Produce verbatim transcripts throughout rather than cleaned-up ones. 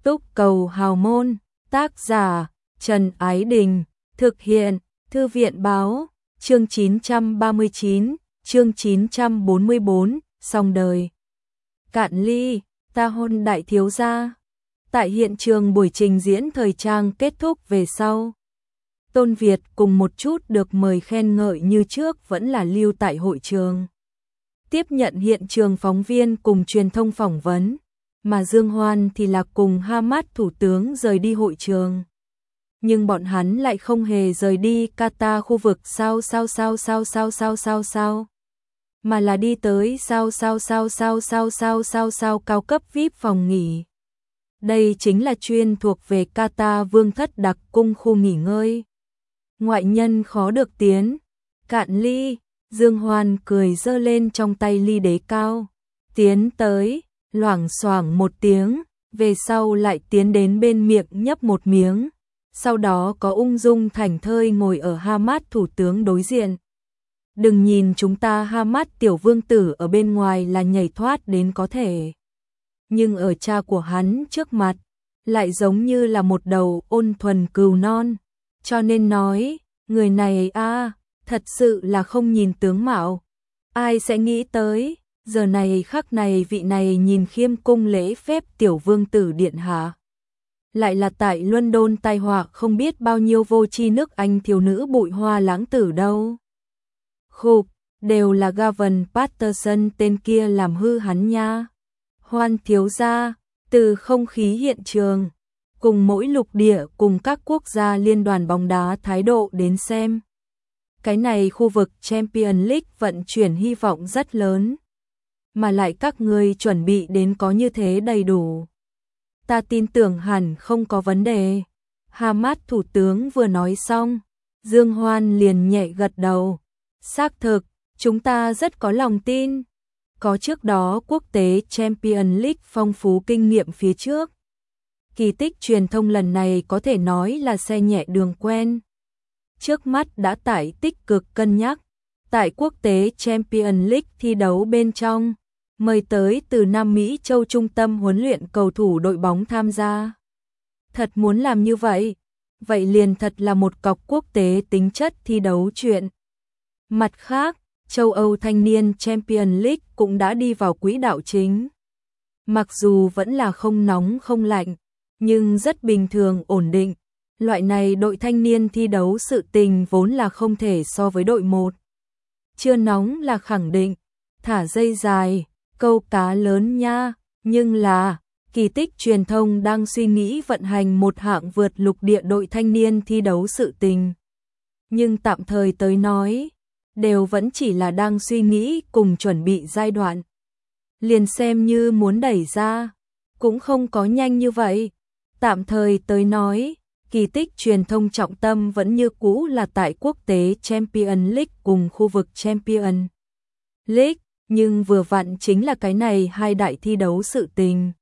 Túc Cầu Hào Môn, tác giả Trần Ái Đình, thực hiện Thư viện Báo, chương chín trăm ba mươi chín, chương chín trăm bốn mươi bốn, xong đời. Cạn ly, ta hôn đại thiếu gia. Tại hiện trường buổi trình diễn thời trang kết thúc về sau, Tôn Việt cùng một chút được mời khen ngợi như trước vẫn là lưu tại hội trường, tiếp nhận hiện trường phóng viên cùng truyền thông phỏng vấn, mà Dương Hoan thì là cùng Hamas thủ tướng rời đi hội trường. Nhưng bọn hắn lại không hề rời đi Qatar khu vực sao sao sao sao sao sao sao sao, mà là đi tới sao sao sao sao sao sao sao sao cao cấp vi ai pi phòng nghỉ. Đây chính là chuyên thuộc về Qatar vương thất đặc cung khu nghỉ ngơi. Ngoại nhân khó được tiến. Cạn ly, Dương Hoan cười giơ lên trong tay ly đế cao, tiến tới, loảng xoảng một tiếng, về sau lại tiến đến bên miệng nhấp một miếng, sau đó có ung dung thảnh thơi ngồi ở Hamas thủ tướng đối diện. Đừng nhìn chúng ta Hamas tiểu vương tử ở bên ngoài là nhảy thoát đến có thể, nhưng ở cha của hắn trước mặt, lại giống như là một đầu ôn thuần cừu non, cho nên nói, người này a thật sự là không nhìn tướng mạo. Ai sẽ nghĩ tới, giờ này khắc này vị này nhìn khiêm cung lễ phép tiểu vương tử điện hạ, lại là tại London tai họa không biết bao nhiêu vô tri nước Anh thiếu nữ bụi hoa lãng tử đâu. Khục, đều là Gavin Patterson tên kia làm hư hắn nha. Hoan thiếu gia, từ không khí hiện trường, cùng mỗi lục địa cùng các quốc gia liên đoàn bóng đá thái độ đến xem. Cái này khu vực Champions League vận chuyển hy vọng rất lớn, mà lại các người chuẩn bị đến có như thế đầy đủ. Ta tin tưởng hẳn không có vấn đề. Hamas thủ tướng vừa nói xong, Dương Hoan liền nhẹ gật đầu. Xác thực, chúng ta rất có lòng tin. Có trước đó quốc tế Champions League phong phú kinh nghiệm phía trước. Kỳ tích truyền thông lần này có thể nói là xe nhẹ đường quen. Trước mắt đã tải tích cực cân nhắc, tại quốc tế Champions League thi đấu bên trong, mời tới từ Nam Mỹ châu trung tâm huấn luyện cầu thủ đội bóng tham gia. Thật muốn làm như vậy, vậy liền thật là một cọc quốc tế tính chất thi đấu chuyện. Mặt khác, châu Âu thanh niên Champions League cũng đã đi vào quỹ đạo chính. Mặc dù vẫn là không nóng không lạnh, nhưng rất bình thường ổn định. Loại này đội thanh niên thi đấu sự tình vốn là không thể so với đội một. Chưa nóng là khẳng định, thả dây dài, câu cá lớn nha, nhưng là, kỳ tích truyền thông đang suy nghĩ vận hành một hạng vượt lục địa đội thanh niên thi đấu sự tình. Nhưng tạm thời tới nói, đều vẫn chỉ là đang suy nghĩ cùng chuẩn bị giai đoạn. Liền xem như muốn đẩy ra, cũng không có nhanh như vậy. Tạm thời tới nói, kỳ tích truyền thông trọng tâm vẫn như cũ là tại quốc tế Champions League cùng khu vực Champions League, nhưng vừa vặn chính là cái này hai đại thi đấu sự tình.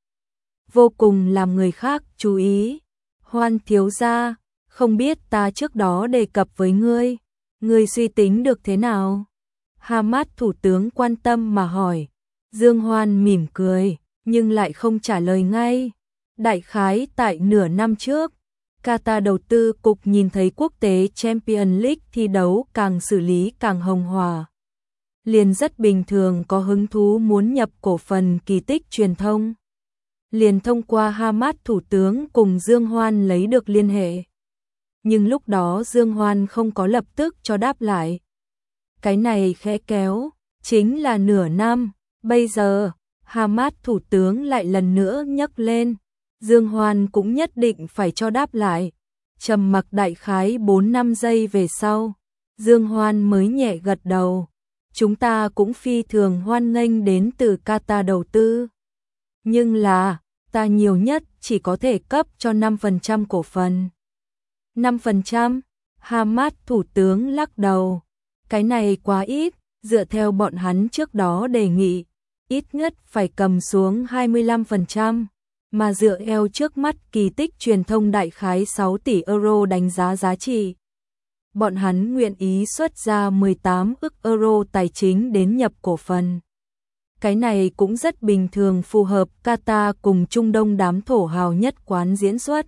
Vô cùng làm người khác chú ý. Hoan thiếu gia, không biết ta trước đó đề cập với ngươi, ngươi suy tính được thế nào? Hamas thủ tướng quan tâm mà hỏi. Dương Hoan mỉm cười, nhưng lại không trả lời ngay. Đại khái tại nửa năm trước, Qatar đầu tư cục nhìn thấy quốc tế Champions League thi đấu càng xử lý càng hồng hòa, liền rất bình thường có hứng thú muốn nhập cổ phần kỳ tích truyền thông. Liền thông qua Hamas thủ tướng cùng Dương Hoan lấy được liên hệ. Nhưng lúc đó Dương Hoan không có lập tức cho đáp lại. Cái này khẽ kéo, chính là nửa năm, bây giờ, Hamas thủ tướng lại lần nữa nhắc lên. Dương Hoan cũng nhất định phải cho đáp lại. Trầm mặc đại khái bốn năm giây về sau, Dương Hoan mới nhẹ gật đầu. Chúng ta cũng phi thường hoan nghênh đến từ Qatar đầu tư. Nhưng là, ta nhiều nhất chỉ có thể cấp cho năm phần trăm cổ phần. năm phần trăm? Hamas thủ tướng lắc đầu. Cái này quá ít, dựa theo bọn hắn trước đó đề nghị, ít nhất phải cầm xuống hai mươi lăm phần trăm. Mà dựa eo trước mắt kỳ tích truyền thông đại khái sáu tỷ euro đánh giá giá trị. Bọn hắn nguyện ý xuất ra mười tám ức euro tài chính đến nhập cổ phần. Cái này cũng rất bình thường, phù hợp Qatar cùng Trung Đông đám thổ hào nhất quán diễn xuất.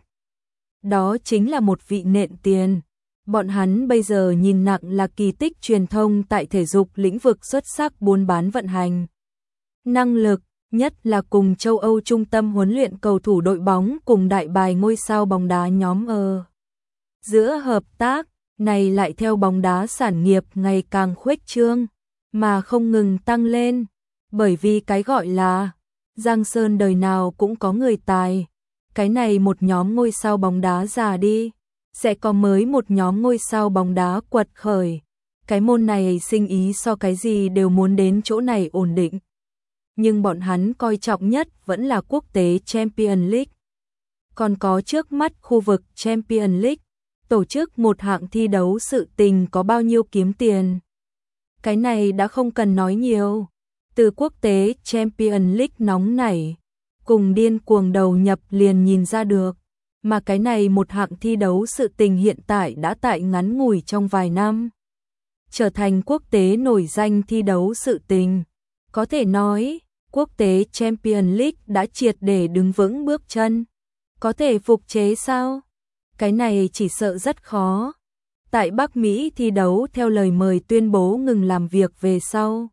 Đó chính là một vị nện tiền. Bọn hắn bây giờ nhìn nặng là kỳ tích truyền thông tại thể dục lĩnh vực xuất sắc, buôn bán vận hành. Năng lực, nhất là cùng châu Âu trung tâm huấn luyện cầu thủ đội bóng cùng đại bài ngôi sao bóng đá nhóm ở. Giữa hợp tác, này lại theo bóng đá sản nghiệp ngày càng khuếch trương, mà không ngừng tăng lên. Bởi vì cái gọi là Giang Sơn đời nào cũng có người tài. Cái này một nhóm ngôi sao bóng đá già đi, sẽ có mới một nhóm ngôi sao bóng đá quật khởi. Cái môn này sinh ý so cái gì đều muốn đến chỗ này ổn định. Nhưng bọn hắn coi trọng nhất vẫn là quốc tế Champions League. Còn có trước mắt khu vực Champions League, tổ chức một hạng thi đấu sự tình có bao nhiêu kiếm tiền. Cái này đã không cần nói nhiều. Từ quốc tế Champions League nóng nảy, cùng điên cuồng đầu nhập liền nhìn ra được. Mà cái này một hạng thi đấu sự tình hiện tại đã tại ngắn ngủi trong vài năm trở thành quốc tế nổi danh thi đấu sự tình. Có thể nói, quốc tế Champions League đã triệt để đứng vững bước chân. Có thể phục chế sao? Cái này chỉ sợ rất khó. Tại Bắc Mỹ thi đấu theo lời mời tuyên bố ngừng làm việc về sau.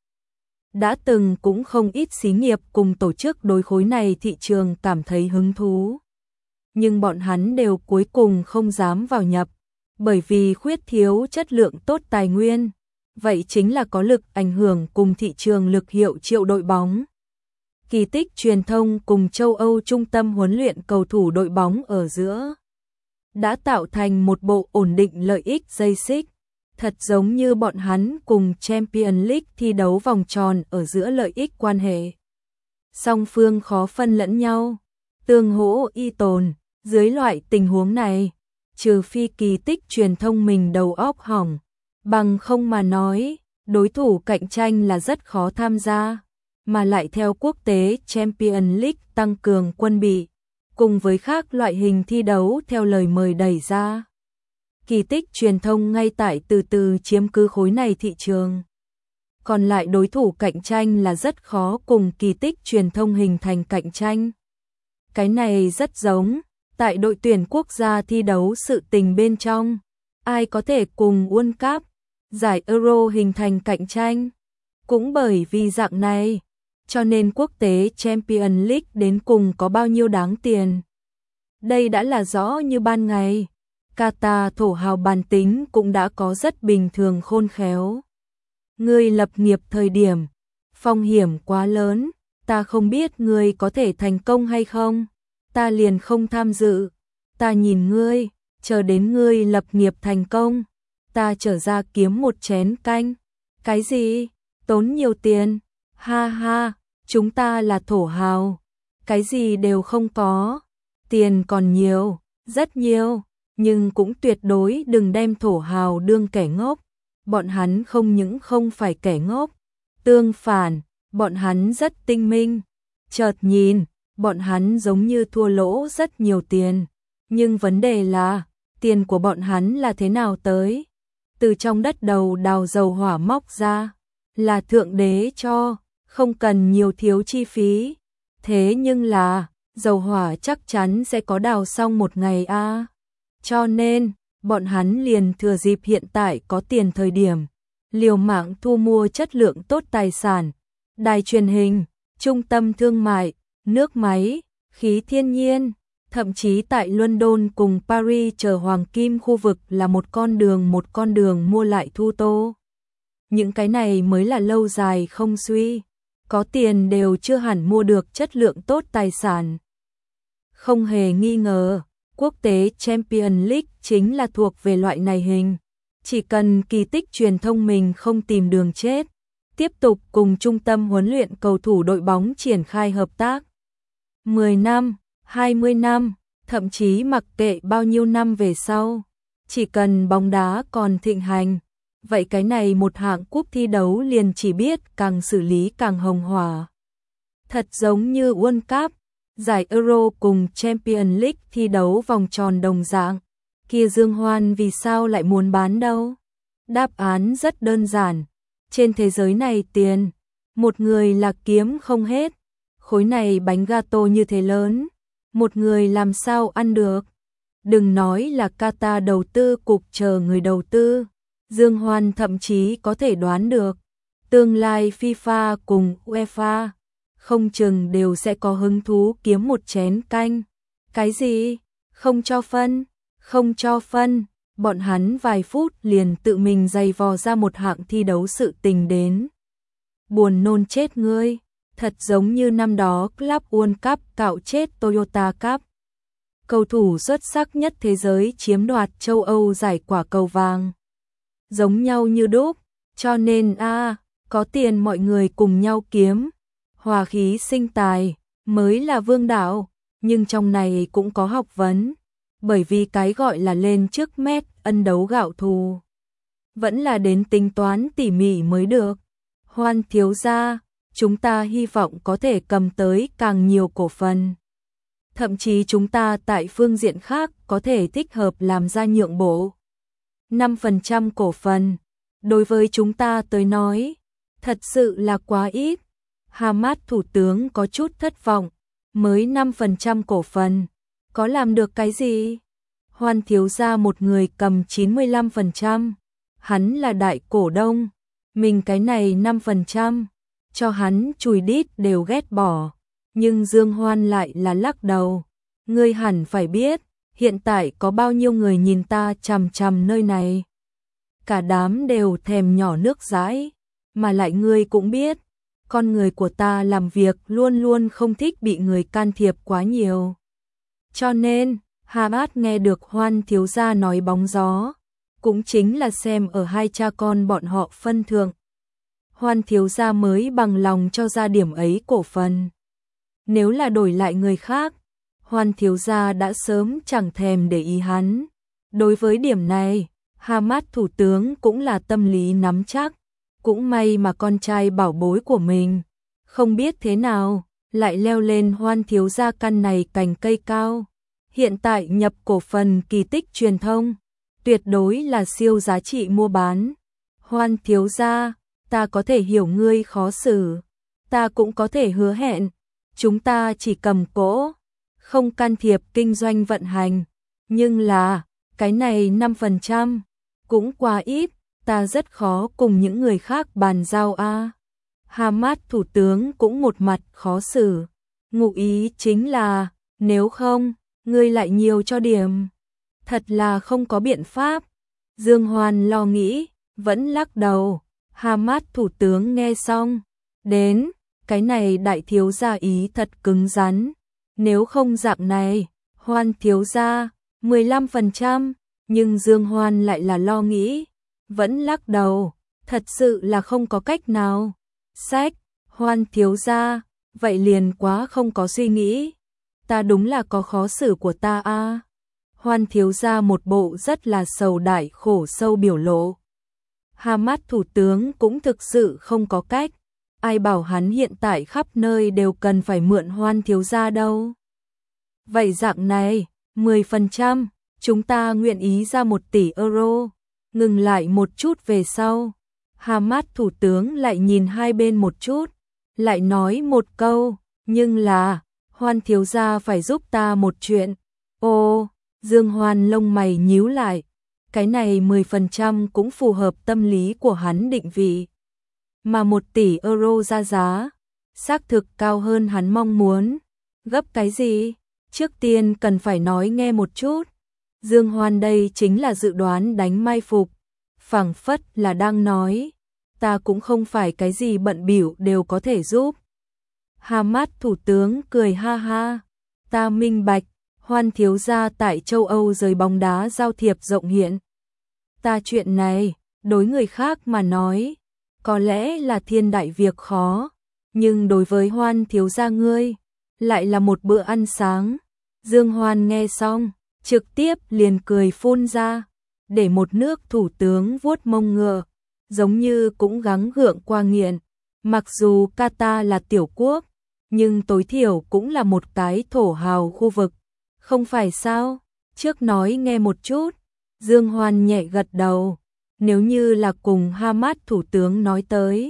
Đã từng cũng không ít xí nghiệp cùng tổ chức đối khối này thị trường cảm thấy hứng thú. Nhưng bọn hắn đều cuối cùng không dám vào nhập, bởi vì khuyết thiếu chất lượng tốt tài nguyên. Vậy chính là có lực ảnh hưởng cùng thị trường lực hiệu triệu đội bóng. Kỳ tích truyền thông cùng châu Âu trung tâm huấn luyện cầu thủ đội bóng ở giữa đã tạo thành một bộ ổn định lợi ích dây xích. Thật giống như bọn hắn cùng Champions League thi đấu vòng tròn ở giữa lợi ích quan hệ. Song phương khó phân lẫn nhau, tương hỗ y tồn. Dưới loại tình huống này, trừ phi kỳ tích truyền thông mình đầu óc hỏng, bằng không mà nói, đối thủ cạnh tranh là rất khó tham gia, mà lại theo quốc tế Champions League tăng cường quân bị, cùng với các loại hình thi đấu theo lời mời đẩy ra. Kỳ tích truyền thông ngay tại từ từ chiếm cứ khối này thị trường. Còn lại đối thủ cạnh tranh là rất khó cùng kỳ tích truyền thông hình thành cạnh tranh. Cái này rất giống tại đội tuyển quốc gia thi đấu sự tình bên trong, ai có thể cùng World Cup, giải Euro hình thành cạnh tranh. Cũng bởi vì dạng này, cho nên quốc tế Champions League đến cùng có bao nhiêu đáng tiền. Đây đã là rõ như ban ngày. Qatar thổ hào bản tính cũng đã có rất bình thường khôn khéo. Ngươi lập nghiệp thời điểm, phong hiểm quá lớn, ta không biết ngươi có thể thành công hay không, ta liền không tham dự. Ta nhìn ngươi, chờ đến ngươi lập nghiệp thành công, ta trở ra kiếm một chén canh. Cái gì? Tốn nhiều tiền? Ha ha, chúng ta là thổ hào, cái gì đều không có. Tiền còn nhiều, rất nhiều, nhưng cũng tuyệt đối đừng đem thổ hào đương kẻ ngốc. Bọn hắn không những không phải kẻ ngốc, tương phản, bọn hắn rất tinh minh. Chợt nhìn, bọn hắn giống như thua lỗ rất nhiều tiền. Nhưng vấn đề là, tiền của bọn hắn là thế nào tới? Từ trong đất đầu đào dầu hỏa móc ra, là thượng đế cho, không cần nhiều thiếu chi phí. Thế nhưng là, dầu hỏa chắc chắn sẽ có đào xong một ngày a. À. Cho nên, bọn hắn liền thừa dịp hiện tại có tiền thời điểm, liều mạng thu mua chất lượng tốt tài sản, đài truyền hình, trung tâm thương mại, nước máy, khí thiên nhiên, thậm chí tại London cùng Paris chờ hoàng kim khu vực là một con đường một con đường mua lại thu tô. Những cái này mới là lâu dài không suy, có tiền đều chưa hẳn mua được chất lượng tốt tài sản. Không hề nghi ngờ, quốc tế Champions League chính là thuộc về loại này hình. Chỉ cần kỳ tích truyền thông mình không tìm đường chết, tiếp tục cùng trung tâm huấn luyện cầu thủ đội bóng triển khai hợp tác. mười năm, hai mươi năm, thậm chí mặc kệ bao nhiêu năm về sau, chỉ cần bóng đá còn thịnh hành, vậy cái này một hạng cúp thi đấu liền chỉ biết càng xử lý càng hồng hỏa. Thật giống như World Cup, giải Euro cùng Champions League thi đấu vòng tròn đồng dạng, kia Dương Hoan vì sao lại muốn bán đâu? Đáp án rất đơn giản, trên thế giới này tiền, một người là kiếm không hết, khối này bánh gato như thế lớn, một người làm sao ăn được. Đừng nói là Qatar đầu tư cục chờ người đầu tư, Dương Hoan thậm chí có thể đoán được, tương lai FIFA cùng UEFA không chừng đều sẽ có hứng thú kiếm một chén canh. Cái gì? Không cho phân, không cho phân, bọn hắn vài phút liền tự mình giày vò ra một hạng thi đấu sự tình đến. Buồn nôn chết ngươi, thật giống như năm đó Club World Cup cạo chết Toyota Cup. Cầu thủ xuất sắc nhất thế giới chiếm đoạt châu Âu giải quả cầu vàng. Giống nhau như đúc, cho nên a à, có tiền mọi người cùng nhau kiếm, hòa khí sinh tài, mới là vương đạo, nhưng trong này cũng có học vấn, bởi vì cái gọi là lên trước mét ân đấu gạo thù. Vẫn là đến tính toán tỉ mỉ mới được. Hoan thiếu gia, chúng ta hy vọng có thể cầm tới càng nhiều cổ phần. Thậm chí chúng ta tại phương diện khác có thể thích hợp làm ra nhượng bộ. năm phần trăm cổ phần, đối với chúng ta tới nói, thật sự là quá ít. Hamad thủ tướng có chút thất vọng, mới năm phần trăm cổ phần, có làm được cái gì? Hoan thiếu gia một người cầm chín mươi lăm phần trăm, hắn là đại cổ đông, mình cái này năm phần trăm, cho hắn chùi đít đều ghét bỏ, nhưng Dương Hoan lại là lắc đầu. Ngươi hẳn phải biết, hiện tại có bao nhiêu người nhìn ta chằm chằm nơi này. Cả đám đều thèm nhỏ nước dãi, mà lại ngươi cũng biết, con người của ta làm việc luôn luôn không thích bị người can thiệp quá nhiều. Cho nên, Hamad nghe được Hoan thiếu gia nói bóng gió, cũng chính là xem ở hai cha con bọn họ phân thượng. Hoan thiếu gia mới bằng lòng cho ra điểm ấy cổ phần. Nếu là đổi lại người khác, Hoan thiếu gia đã sớm chẳng thèm để ý hắn. Đối với điểm này, Hamad thủ tướng cũng là tâm lý nắm chắc. Cũng may mà con trai bảo bối của mình, không biết thế nào, lại leo lên Hoan thiếu gia căn này cành cây cao. Hiện tại nhập cổ phần kỳ tích truyền thông, tuyệt đối là siêu giá trị mua bán. Hoan thiếu gia, ta có thể hiểu ngươi khó xử, ta cũng có thể hứa hẹn, chúng ta chỉ cầm cỗ, không can thiệp kinh doanh vận hành, nhưng là, cái này năm phần trăm, cũng quá ít, ta rất khó cùng những người khác bàn giao a. À. Hamad thủ tướng cũng một mặt khó xử, ngụ ý chính là, nếu không, ngươi lại nhiều cho điểm. Thật là không có biện pháp. Dương Hoan lo nghĩ, vẫn lắc đầu. Hamad thủ tướng nghe xong, đến, cái này đại thiếu gia ý thật cứng rắn. Nếu không dạng này, Hoan thiếu gia, mười lăm phần trăm, nhưng Dương Hoan lại là lo nghĩ, vẫn lắc đầu, thật sự là không có cách nào. Sách, Hoan thiếu gia, vậy liền quá không có suy nghĩ. Ta đúng là có khó xử của ta a. À. Hoan thiếu gia một bộ rất là sầu đại khổ sâu biểu lộ. Hamad thủ tướng cũng thực sự không có cách, ai bảo hắn hiện tại khắp nơi đều cần phải mượn Hoan thiếu gia đâu. Vậy dạng này, mười phần trăm, chúng ta nguyện ý ra một tỷ euro. Ngừng lại một chút về sau, Hamad thủ tướng lại nhìn hai bên một chút, lại nói một câu, nhưng là, Hoan thiếu gia phải giúp ta một chuyện. Ô, Dương Hoan lông mày nhíu lại, cái này mười phần trăm cũng phù hợp tâm lý của hắn định vị. Mà một tỷ euro ra giá, xác thực cao hơn hắn mong muốn. Gấp cái gì? Trước tiên cần phải nói nghe một chút. Dương Hoan đây chính là dự đoán đánh mai phục, phảng phất là đang nói, ta cũng không phải cái gì bận bịu đều có thể giúp. Hamad thủ tướng cười ha ha, ta minh bạch, Hoan thiếu gia tại châu Âu giới bóng đá giao thiệp rộng hiện. Ta chuyện này, đối người khác mà nói, có lẽ là thiên đại việc khó, nhưng đối với Hoan thiếu gia ngươi, lại là một bữa ăn sáng. Dương Hoan nghe xong, trực tiếp liền cười phun ra, để một nước thủ tướng vuốt mông ngựa, giống như cũng gắng gượng qua nghiện. Mặc dù Qatar là tiểu quốc, nhưng tối thiểu cũng là một cái thổ hào khu vực, không phải sao? Trước nói nghe một chút, Dương Hoan nhẹ gật đầu, nếu như là cùng Hamad thủ tướng nói tới,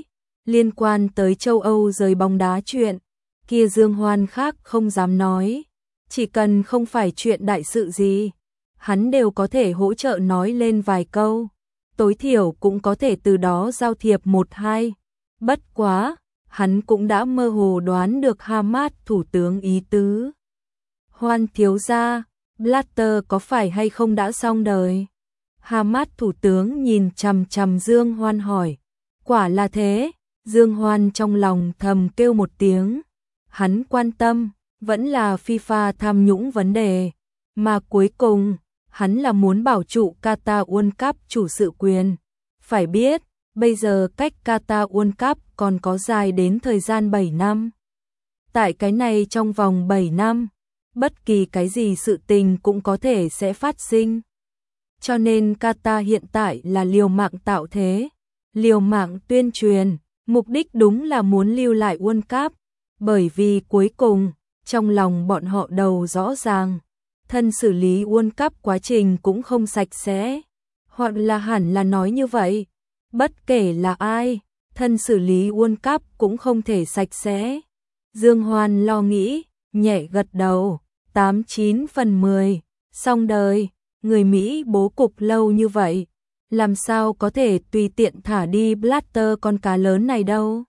Liên quan tới châu Âu rời bóng đá chuyện, kia Dương Hoan khác không dám nói. Chỉ cần không phải chuyện đại sự gì, hắn đều có thể hỗ trợ nói lên vài câu. Tối thiểu cũng có thể từ đó giao thiệp một hai. Bất quá, hắn cũng đã mơ hồ đoán được Hamas thủ tướng ý tứ. Hoan thiếu gia, Blatter có phải hay không đã xong đời? Hamas thủ tướng nhìn chằm chằm Dương Hoan hỏi. Quả là thế, Dương Hoan trong lòng thầm kêu một tiếng. Hắn quan tâm, vẫn là FIFA tham nhũng vấn đề. Mà cuối cùng, hắn là muốn bảo trụ Qatar World Cup chủ sự quyền. Phải biết, bây giờ cách Qatar World Cup còn có dài đến thời gian bảy năm. Tại cái này trong vòng bảy năm, bất kỳ cái gì sự tình cũng có thể sẽ phát sinh. Cho nên Qatar hiện tại là liều mạng tạo thế, liều mạng tuyên truyền, mục đích đúng là muốn lưu lại World Cup, bởi vì cuối cùng, trong lòng bọn họ đầu rõ ràng, thân xử lý World Cup quá trình cũng không sạch sẽ, hoặc là hẳn là nói như vậy, bất kể là ai, thân xử lý World Cup cũng không thể sạch sẽ. Dương Hoan lo nghĩ, nhẹ gật đầu, tám chín phần mười, xong đời, người Mỹ bố cục lâu như vậy, làm sao có thể tùy tiện thả đi Blatter con cá lớn này đâu.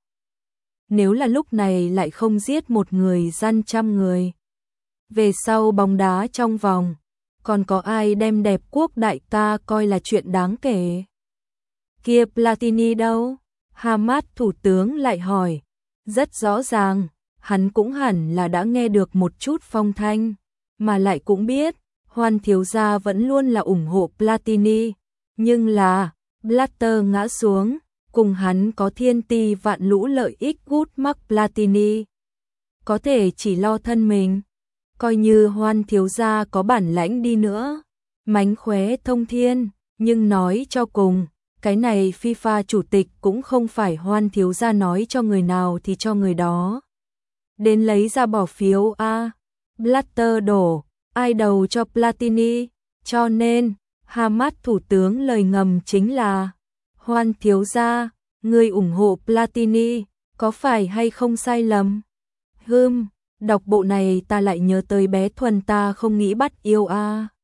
Nếu là lúc này lại không giết một người gian trăm người. Về sau bóng đá trong vòng, còn có ai đem đẹp quốc đại ca coi là chuyện đáng kể. Kia Platini đâu? Hamas thủ tướng lại hỏi. Rất rõ ràng, hắn cũng hẳn là đã nghe được một chút phong thanh, mà lại cũng biết, Hoan thiếu gia vẫn luôn là ủng hộ Platini, nhưng là, Blatter ngã xuống, cùng hắn có thiên ti vạn lũ lợi ích gút mắc Platini. Có thể chỉ lo thân mình, coi như Hoan thiếu gia có bản lãnh đi nữa, mánh khóe thông thiên, nhưng nói cho cùng, cái này FIFA chủ tịch cũng không phải Hoan thiếu gia nói cho người nào thì cho người đó. Đến lấy ra bỏ phiếu a, Blatter đổ, ai đầu cho Platini, cho nên, Hamas thủ tướng lời ngầm chính là, Hoan thiếu gia, người ủng hộ Platini, có phải hay không sai lầm? Hừm, đọc bộ này ta lại nhớ tới bé Thuần ta không nghĩ bắt yêu a.